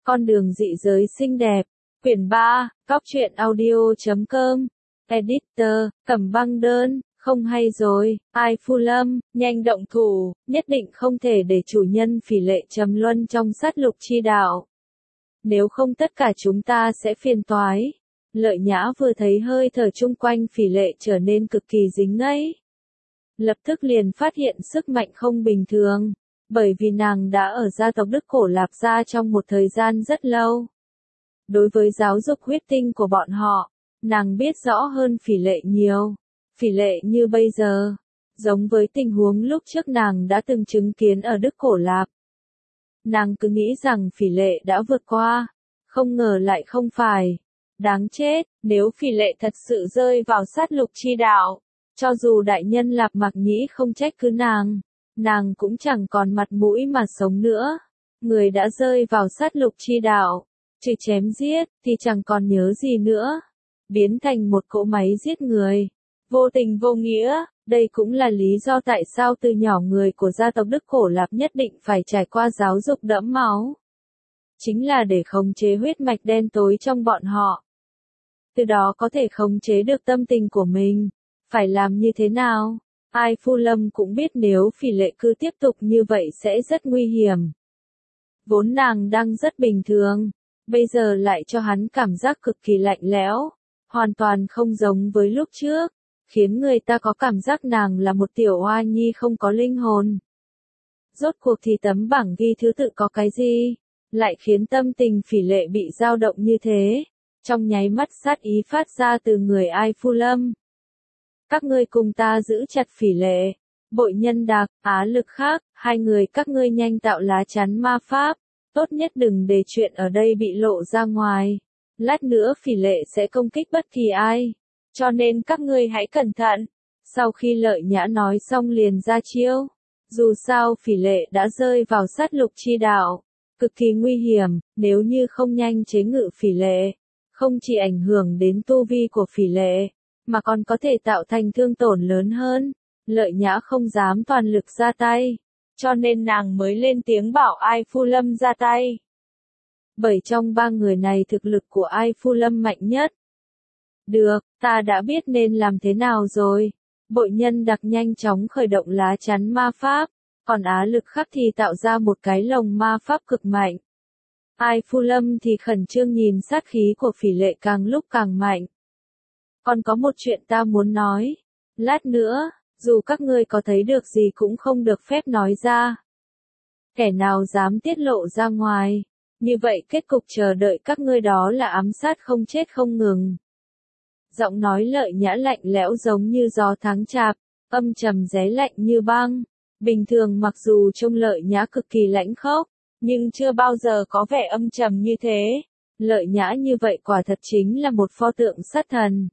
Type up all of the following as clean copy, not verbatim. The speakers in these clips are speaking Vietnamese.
Con đường dị giới xinh đẹp. Quyển 3, Cóc truyện audio.com. Editor, Cẩm Băng Đơn, không hay rồi, Ai Phu Lâm, nhanh động thủ, nhất định không thể để chủ nhân Phỉ Lệ trầm luân trong sát lục chi đạo. Nếu không tất cả chúng ta sẽ phiền toái. Lợi Nhã vừa thấy hơi thở chung quanh Phỉ Lệ trở nên cực kỳ dính ngẫy. Lập tức liền phát hiện sức mạnh không bình thường, bởi vì nàng đã ở gia tộc Đức Cổ Lạp gia trong một thời gian rất lâu. Đối với giáo dục huyết tinh của bọn họ, nàng biết rõ hơn Phỉ Lệ nhiều. Phỉ Lệ như bây giờ, giống với tình huống lúc trước nàng đã từng chứng kiến ở Đức Cổ Lạp. Nàng cứ nghĩ rằng Phỉ Lệ đã vượt qua, không ngờ lại không phải. Đáng chết, nếu Phỉ Lệ thật sự rơi vào sát lục chi đạo, cho dù đại nhân Lạp Mạc Nhĩ không trách cứ nàng cũng chẳng còn mặt mũi mà sống nữa. Người đã rơi vào sát lục chi đạo, trừ chém giết, thì chẳng còn nhớ gì nữa. Biến thành một cỗ máy giết người. Vô tình vô nghĩa, đây cũng là lý do tại sao từ nhỏ người của gia tộc Đức Cổ Lạp nhất định phải trải qua giáo dục đẫm máu. Chính là để khống chế huyết mạch đen tối trong bọn họ. Từ đó có thể khống chế được tâm tình của mình. Phải làm như thế nào? Ai Phu Lâm cũng biết nếu Phỉ Lệ cứ tiếp tục như vậy sẽ rất nguy hiểm. Vốn nàng đang rất bình thường, bây giờ lại cho hắn cảm giác cực kỳ lạnh lẽo, hoàn toàn không giống với lúc trước, khiến người ta có cảm giác nàng là một tiểu oa nhi không có linh hồn. Rốt cuộc thì tấm bảng ghi thứ tự có cái gì, lại khiến tâm tình Phỉ Lệ bị dao động như thế, trong nháy mắt sát ý phát ra từ người Ai Phu Lâm. Các ngươi cùng ta giữ chặt Phỉ Lệ, Bội Nhân Đạc, Á Lực Khác, hai người các ngươi nhanh tạo lá chắn ma pháp, tốt nhất đừng để chuyện ở đây bị lộ ra ngoài. Lát nữa Phỉ Lệ sẽ công kích bất kỳ ai, cho nên các ngươi hãy cẩn thận. Sau khi Lợi Nhã nói xong liền ra chiêu. Dù sao Phỉ Lệ đã rơi vào sát lục chi đạo, cực kỳ nguy hiểm, nếu như không nhanh chế ngự Phỉ Lệ, không chỉ ảnh hưởng đến tu vi của Phỉ Lệ, mà còn có thể tạo thành thương tổn lớn hơn. Lợi Nhã không dám toàn lực ra tay, cho nên nàng mới lên tiếng bảo Ai Phu Lâm ra tay. Bởi trong ba người này thực lực của Ai Phu Lâm mạnh nhất. Được, ta đã biết nên làm thế nào rồi. Bội Nhân Đặc nhanh chóng khởi động lá chắn ma pháp, còn Á Lực Khắc thì tạo ra một cái lồng ma pháp cực mạnh. Ai Phu Lâm thì khẩn trương nhìn sát khí của Phỉ Lệ càng lúc càng mạnh. Còn có một chuyện ta muốn nói. Lát nữa, dù các ngươi có thấy được gì cũng không được phép nói ra. Kẻ nào dám tiết lộ ra ngoài, như vậy kết cục chờ đợi các ngươi đó là ám sát không chết không ngừng. Giọng nói Lợi Nhã lạnh lẽo giống như gió tháng chạp, âm trầm ré lạnh như băng. Bình thường mặc dù trông Lợi Nhã cực kỳ lãnh khốc, nhưng chưa bao giờ có vẻ âm trầm như thế. Lợi Nhã như vậy quả thật chính là một pho tượng sát thần.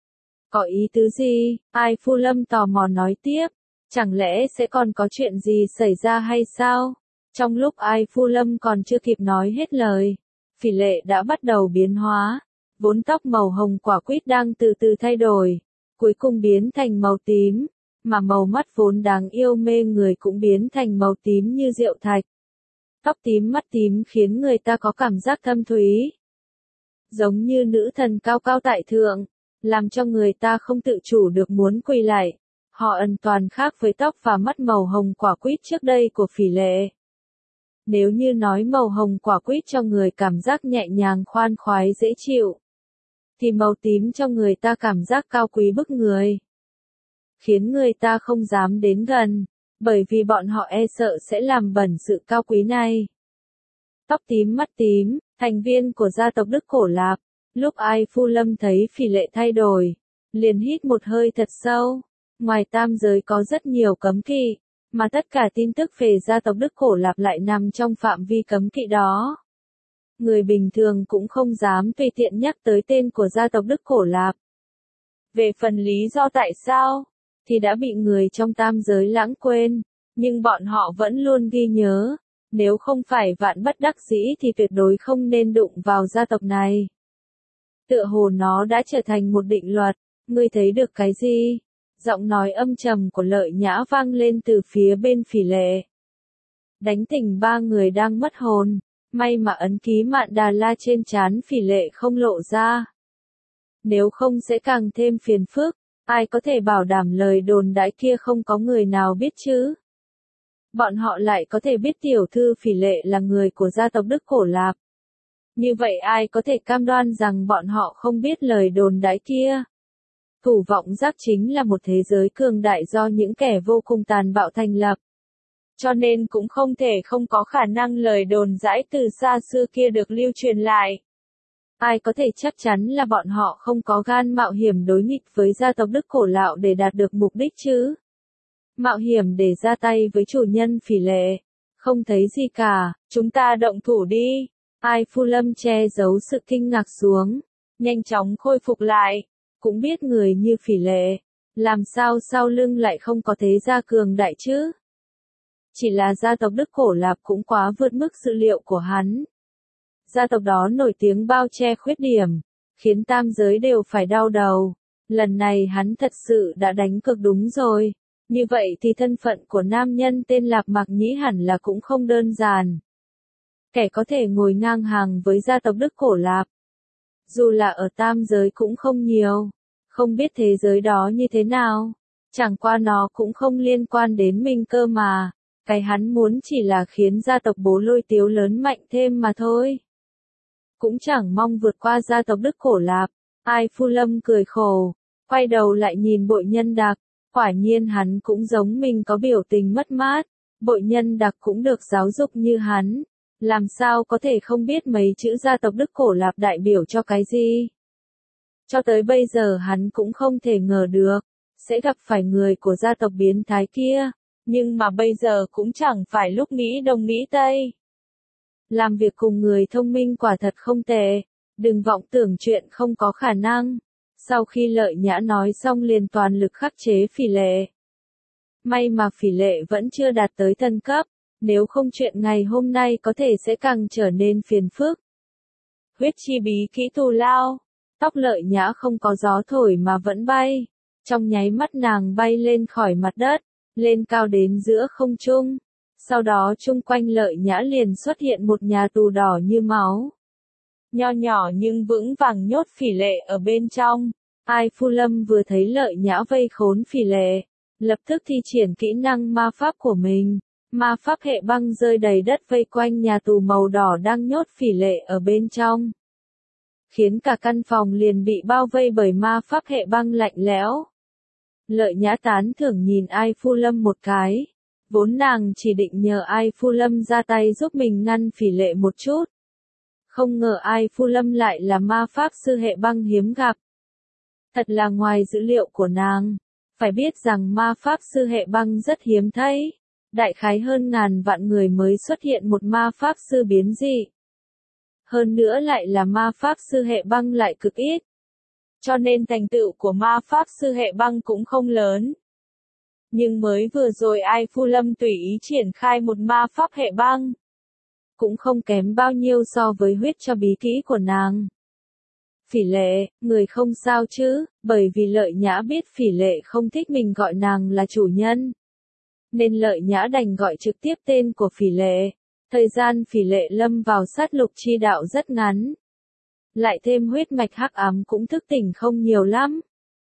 Có ý tứ gì? Ai Phu Lâm tò mò nói tiếp. Chẳng lẽ sẽ còn có chuyện gì xảy ra hay sao? Trong lúc Ai Phu Lâm còn chưa kịp nói hết lời, Phỉ Lệ đã bắt đầu biến hóa. Vốn tóc màu hồng quả quýt đang từ từ thay đổi, cuối cùng biến thành màu tím, mà màu mắt vốn đáng yêu mê người cũng biến thành màu tím như rượu thạch. Tóc tím mắt tím khiến người ta có cảm giác thâm thúy, giống như nữ thần cao cao tại thượng, làm cho người ta không tự chủ được muốn quỳ lại. Họ hoàn toàn khác với tóc và mắt màu hồng quả quýt trước đây của Phỉ Lệ. Nếu như nói màu hồng quả quýt cho người cảm giác nhẹ nhàng khoan khoái dễ chịu, thì màu tím cho người ta cảm giác cao quý bức người, khiến người ta không dám đến gần, bởi vì bọn họ e sợ sẽ làm bẩn sự cao quý này. Tóc tím mắt tím, thành viên của gia tộc Đức Cổ Lạp, lúc Ai Phu Lâm thấy Phỉ Lệ thay đổi, liền hít một hơi thật sâu. Ngoài tam giới có rất nhiều cấm kỵ, mà tất cả tin tức về gia tộc Đức Cổ Lạp lại nằm trong phạm vi cấm kỵ đó. Người bình thường cũng không dám tùy tiện nhắc tới tên của gia tộc Đức Cổ Lạp. Về phần lý do tại sao, thì đã bị người trong tam giới lãng quên, nhưng bọn họ vẫn luôn ghi nhớ. Nếu không phải vạn bất đắc dĩ thì tuyệt đối không nên đụng vào gia tộc này. Tựa hồ nó đã trở thành một định luật. Ngươi thấy được cái gì? Giọng nói âm trầm của Lợi Nhã vang lên từ phía bên Phỉ Lệ. Đánh tỉnh ba người đang mất hồn. May mà ấn ký Mạn Đà La trên trán Phỉ Lệ không lộ ra. Nếu không sẽ càng thêm phiền phức, ai có thể bảo đảm lời đồn đãi kia không có người nào biết chứ? Bọn họ lại có thể biết tiểu thư Phỉ Lệ là người của gia tộc Đức Cổ Lạp. Như vậy ai có thể cam đoan rằng bọn họ không biết lời đồn đãi kia? Thủ vọng giác chính là một thế giới cường đại do những kẻ vô cùng tàn bạo thành lập. Cho nên cũng không thể không có khả năng lời đồn đãi từ xa xưa kia được lưu truyền lại. Ai có thể chắc chắn là bọn họ không có gan mạo hiểm đối nghịch với gia tộc Đức Cổ Lạo để đạt được mục đích chứ? Mạo hiểm để ra tay với chủ nhân Phỉ Lệ. Không thấy gì cả, chúng ta động thủ đi. Ai Phu Lâm che giấu sự kinh ngạc xuống, nhanh chóng khôi phục lại. Cũng biết người như Phỉ Lệ, làm sao sau lưng lại không có thế gia cường đại chứ? Chỉ là gia tộc Đức Cổ Lạp cũng quá vượt mức dự liệu của hắn. Gia tộc đó nổi tiếng bao che khuyết điểm, khiến tam giới đều phải đau đầu. Lần này hắn thật sự đã đánh cược đúng rồi. Như vậy thì thân phận của nam nhân tên Lạp Mạc Nhĩ hẳn là cũng không đơn giản. Kẻ có thể ngồi ngang hàng với gia tộc Đức Cổ Lạp. Dù là ở tam giới cũng không nhiều. Không biết thế giới đó như thế nào. Chẳng qua nó cũng không liên quan đến mình cơ mà. Cái hắn muốn chỉ là khiến gia tộc Bố Lôi Tiếu lớn mạnh thêm mà thôi. Cũng chẳng mong vượt qua gia tộc Đức Cổ Lạp. Ai Phu Lâm cười khổ, quay đầu lại nhìn Bội Nhân Đạc. Quả nhiên hắn cũng giống mình có biểu tình mất mát. Bội Nhân Đạc cũng được giáo dục như hắn. Làm sao có thể không biết mấy chữ gia tộc Đức Cổ Lạp đại biểu cho cái gì? Cho tới bây giờ hắn cũng không thể ngờ được, sẽ gặp phải người của gia tộc biến thái kia. Nhưng mà bây giờ cũng chẳng phải lúc nghĩ đông nghĩ tây. Làm việc cùng người thông minh quả thật không tệ. Đừng vọng tưởng chuyện không có khả năng. Sau khi Lợi Nhã nói xong liền toàn lực khắc chế Phỉ Lệ. May mà Phỉ Lệ vẫn chưa đạt tới thần cấp. Nếu không chuyện ngày hôm nay có thể sẽ càng trở nên phiền phức. Huyết chi bí kỹ thù lao. Tóc Lợi Nhã không có gió thổi mà vẫn bay. Trong nháy mắt nàng bay lên khỏi mặt đất, lên cao đến giữa không trung. Sau đó chung quanh Lợi Nhã liền xuất hiện một nhà tù đỏ như máu. Nho nhỏ nhưng vững vàng nhốt Phỉ Lệ ở bên trong. Ai Phu Lâm vừa thấy Lợi Nhã vây khốn Phỉ Lệ, lập tức thi triển kỹ năng ma pháp của mình. Ma pháp hệ băng rơi đầy đất vây quanh nhà tù màu đỏ đang nhốt Phỉ Lệ ở bên trong. Khiến cả căn phòng liền bị bao vây bởi ma pháp hệ băng lạnh lẽo. Lợi Nhã tán thưởng nhìn Ai Phu Lâm một cái. Vốn nàng chỉ định nhờ Ai Phu Lâm ra tay giúp mình ngăn Phỉ Lệ một chút. Không ngờ Ai Phu Lâm lại là ma pháp sư hệ băng hiếm gặp. Thật là ngoài dữ liệu của nàng. Phải biết rằng ma pháp sư hệ băng rất hiếm thấy. Đại khái hơn ngàn vạn người mới xuất hiện một ma pháp sư biến dị. Hơn nữa lại là ma pháp sư hệ băng lại cực ít. Cho nên thành tựu của ma pháp sư hệ băng cũng không lớn. Nhưng mới vừa rồi Ai Phu Lâm tùy ý triển khai một ma pháp hệ băng. Cũng không kém bao nhiêu so với huyết cho bí kỹ của nàng. Phỉ Lệ, người không sao chứ, bởi vì Lợi Nhã biết Phỉ Lệ không thích mình gọi nàng là chủ nhân. Nên Lợi Nhã đành gọi trực tiếp tên của Phỉ Lệ. Thời gian Phỉ Lệ lâm vào sát lục chi đạo rất ngắn. Lại thêm huyết mạch hắc ám cũng thức tỉnh không nhiều lắm.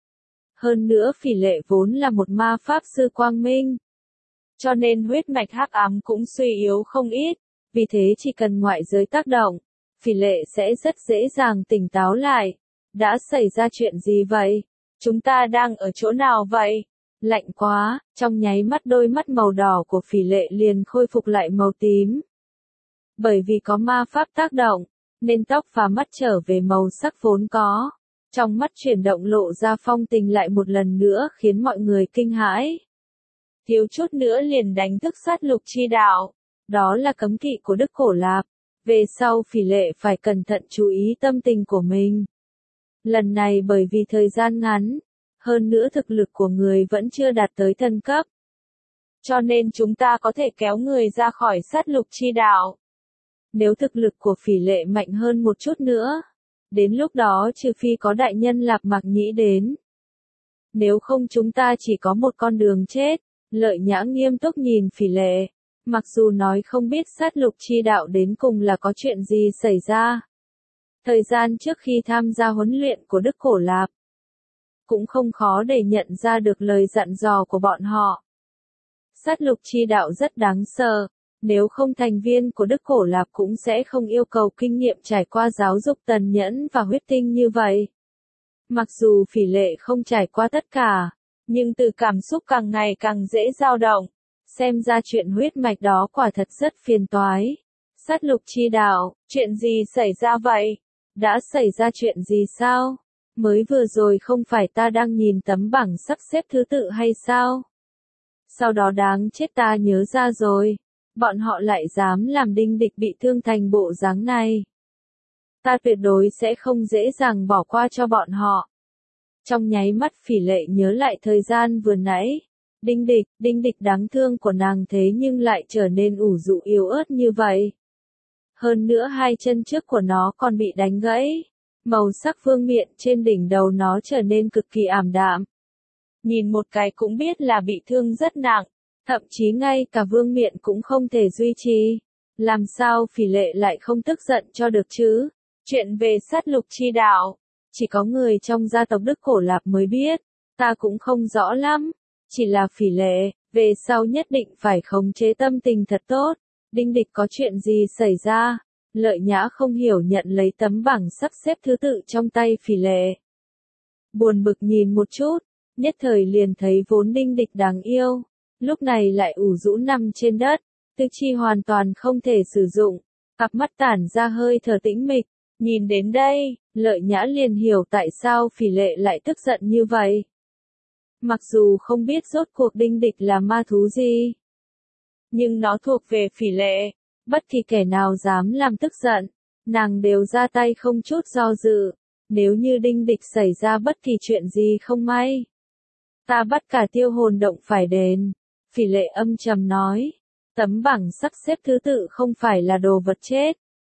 Hơn nữa Phỉ Lệ vốn là một ma pháp sư quang minh. Cho nên huyết mạch hắc ám cũng suy yếu không ít. Vì thế chỉ cần ngoại giới tác động, Phỉ Lệ sẽ rất dễ dàng tỉnh táo lại. Đã xảy ra chuyện gì vậy? Chúng ta đang ở chỗ nào vậy? Lạnh quá, trong nháy mắt đôi mắt màu đỏ của Phỉ Lệ liền khôi phục lại màu tím. Bởi vì có ma pháp tác động, nên tóc và mắt trở về màu sắc vốn có. Trong mắt chuyển động lộ ra phong tình lại một lần nữa khiến mọi người kinh hãi. Thiếu chút nữa liền đánh thức sát lục chi đạo. Đó là cấm kỵ của Đức Cổ Lạp. Về sau Phỉ Lệ phải cẩn thận chú ý tâm tình của mình. Lần này bởi vì thời gian ngắn, hơn nữa thực lực của người vẫn chưa đạt tới thần cấp. Cho nên chúng ta có thể kéo người ra khỏi sát lục chi đạo. Nếu thực lực của Phỉ Lệ mạnh hơn một chút nữa, đến lúc đó trừ phi có đại nhân Lạp Mạc Nhĩ đến. Nếu không chúng ta chỉ có một con đường chết. Lợi Nhã nghiêm túc nhìn Phỉ Lệ. Mặc dù nói không biết sát lục chi đạo đến cùng là có chuyện gì xảy ra. Thời gian trước khi tham gia huấn luyện của Đức Cổ Lạp, cũng không khó để nhận ra được lời dặn dò của bọn họ. Sát lục chi đạo rất đáng sợ, nếu không thành viên của Đức Cổ Lạp cũng sẽ không yêu cầu kinh nghiệm trải qua giáo dục tàn nhẫn và huyết tinh như vậy. Mặc dù Phỉ Lệ không trải qua tất cả, nhưng từ cảm xúc càng ngày càng dễ dao động, xem ra chuyện huyết mạch đó quả thật rất phiền toái. Sát lục chi đạo, chuyện gì xảy ra vậy? Đã xảy ra chuyện gì sao? Mới vừa rồi không phải ta đang nhìn tấm bảng sắp xếp thứ tự hay sao? Sau đó đáng chết, ta nhớ ra rồi. Bọn họ lại dám làm Đinh Địch bị thương thành bộ dáng này. Ta tuyệt đối sẽ không dễ dàng bỏ qua cho bọn họ. Trong nháy mắt Phỉ Lệ nhớ lại thời gian vừa nãy. Đinh Địch đáng thương của nàng thế nhưng lại trở nên ủ rũ yếu ớt như vậy. Hơn nữa hai chân trước của nó còn bị đánh gãy. Màu sắc vương miện trên đỉnh đầu nó trở nên cực kỳ ảm đạm. Nhìn một cái cũng biết là bị thương rất nặng. Thậm chí ngay cả vương miện cũng không thể duy trì. Làm sao Phỉ Lệ lại không tức giận cho được chứ? Chuyện về sát lục chi đạo, chỉ có người trong gia tộc Đức Cổ Lạp mới biết. Ta cũng không rõ lắm. Chỉ là Phỉ Lệ, về sau nhất định phải khống chế tâm tình thật tốt. Đinh Địch có chuyện gì xảy ra? Lợi Nhã không hiểu nhận lấy tấm bảng sắp xếp thứ tự trong tay Phỉ Lệ. Buồn bực nhìn một chút, nhất thời liền thấy vốn Đinh Địch đáng yêu. Lúc này lại ủ rũ nằm trên đất, tư chi hoàn toàn không thể sử dụng, cặp mắt tản ra hơi thở tĩnh mịch. Nhìn đến đây, Lợi Nhã liền hiểu tại sao Phỉ Lệ lại tức giận như vậy. Mặc dù không biết rốt cuộc Đinh Địch là ma thú gì, nhưng nó thuộc về Phỉ Lệ, bất kỳ kẻ nào dám làm tức giận, nàng đều ra tay không chút do dự. Nếu như Đinh Địch xảy ra bất kỳ chuyện gì không may, ta bắt cả Tiêu Hồn động phải đền. Phỉ Lệ âm trầm nói, tấm bảng sắp xếp thứ tự không phải là đồ vật chết.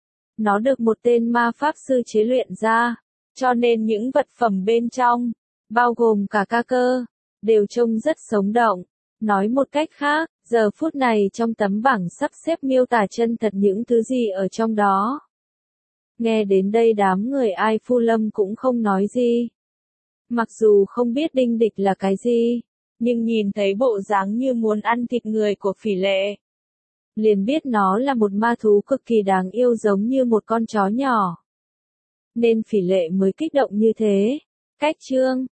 Nó được một tên ma pháp sư chế luyện ra, cho nên những vật phẩm bên trong, bao gồm cả ca cơ, đều trông rất sống động. Nói một cách khác, giờ phút này trong tấm bảng sắp xếp miêu tả chân thật những thứ gì ở trong đó. Nghe đến đây đám người Ai Phu Lâm cũng không nói gì. Mặc dù không biết Đinh Địch là cái gì, nhưng nhìn thấy bộ dáng như muốn ăn thịt người của Phỉ Lệ, liền biết nó là một ma thú cực kỳ đáng yêu giống như một con chó nhỏ. Nên Phỉ Lệ mới kích động như thế. Cách chương